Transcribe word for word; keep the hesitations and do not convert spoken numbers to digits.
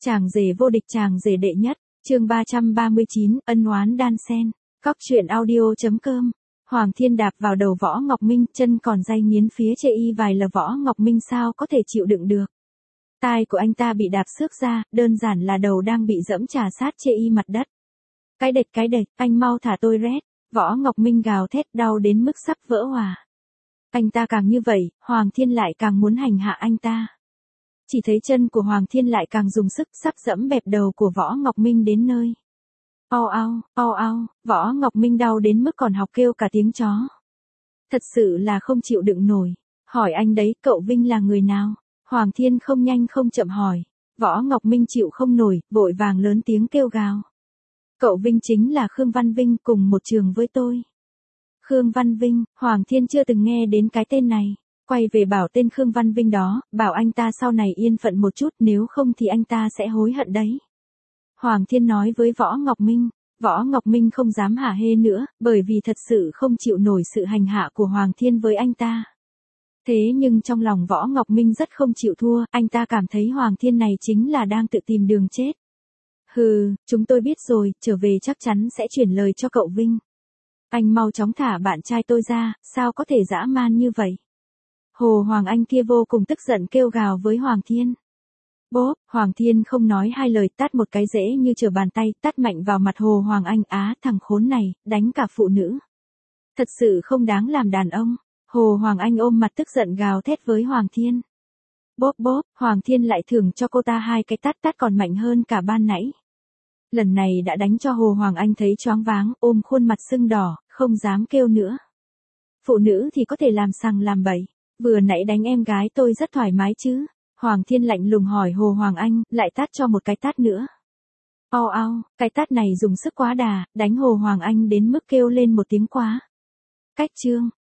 Chàng rể vô địch, chàng rể đệ nhất, chương ba trăm ba mươi chín, ân oán đan xen. Cóc truyện audio.com. Hoàng Thiên đạp vào đầu Võ Ngọc Minh, chân còn day nghiến phía chê y vài là Võ Ngọc Minh sao có thể chịu đựng được. Tai của anh ta bị đạp xước ra, đơn giản là đầu đang bị dẫm trà sát chê y mặt đất. Cái đệt cái đệt, anh mau thả tôi rét. Võ Ngọc Minh gào thét đau đến mức sắp vỡ hòa. Anh ta càng như vậy, Hoàng Thiên lại càng muốn hành hạ anh ta. Chỉ thấy chân của Hoàng Thiên lại càng dùng sức, sắp dẫm bẹp đầu của Võ Ngọc Minh đến nơi. Au au, au au, Võ Ngọc Minh đau đến mức còn học kêu cả tiếng chó. Thật sự là không chịu đựng nổi. Hỏi anh đấy, cậu Vinh là người nào? Hoàng Thiên không nhanh không chậm hỏi. Võ Ngọc Minh chịu không nổi, vội vàng lớn tiếng kêu gào. Cậu Vinh chính là Khương Văn Vinh, cùng một trường với tôi. Khương Văn Vinh, Hoàng Thiên chưa từng nghe đến cái tên này. Quay về bảo tên Khương Văn Vinh đó, bảo anh ta sau này yên phận một chút, nếu không thì anh ta sẽ hối hận đấy. Hoàng Thiên nói với Võ Ngọc Minh. Võ Ngọc Minh không dám hả hê nữa, bởi vì thật sự không chịu nổi sự hành hạ của Hoàng Thiên với anh ta. Thế nhưng trong lòng Võ Ngọc Minh rất không chịu thua, anh ta cảm thấy Hoàng Thiên này chính là đang tự tìm đường chết. Hừ, chúng tôi biết rồi, trở về chắc chắn sẽ chuyển lời cho cậu Vinh. Anh mau chóng thả bạn trai tôi ra, sao có thể dã man như vậy? Hồ Hoàng Anh kia vô cùng tức giận kêu gào với Hoàng Thiên. Bốp, Hoàng Thiên không nói hai lời, tát một cái dễ như trở bàn tay, tát mạnh vào mặt Hồ Hoàng Anh. Á, thằng khốn này, đánh cả phụ nữ. Thật sự không đáng làm đàn ông. Hồ Hoàng Anh ôm mặt tức giận gào thét với Hoàng Thiên. Bốp bốp, Hoàng Thiên lại thưởng cho cô ta hai cái tát, tát còn mạnh hơn cả ban nãy. Lần này đã đánh cho Hồ Hoàng Anh thấy choáng váng, ôm khuôn mặt sưng đỏ, không dám kêu nữa. Phụ nữ thì có thể làm sằng làm bậy. Vừa nãy đánh em gái tôi rất thoải mái chứ? Hoàng Thiên lạnh lùng hỏi Hồ Hoàng Anh, lại tát cho một cái tát nữa. Au au, cái tát này dùng sức quá đà, đánh Hồ Hoàng Anh đến mức kêu lên một tiếng quá. Cách chương.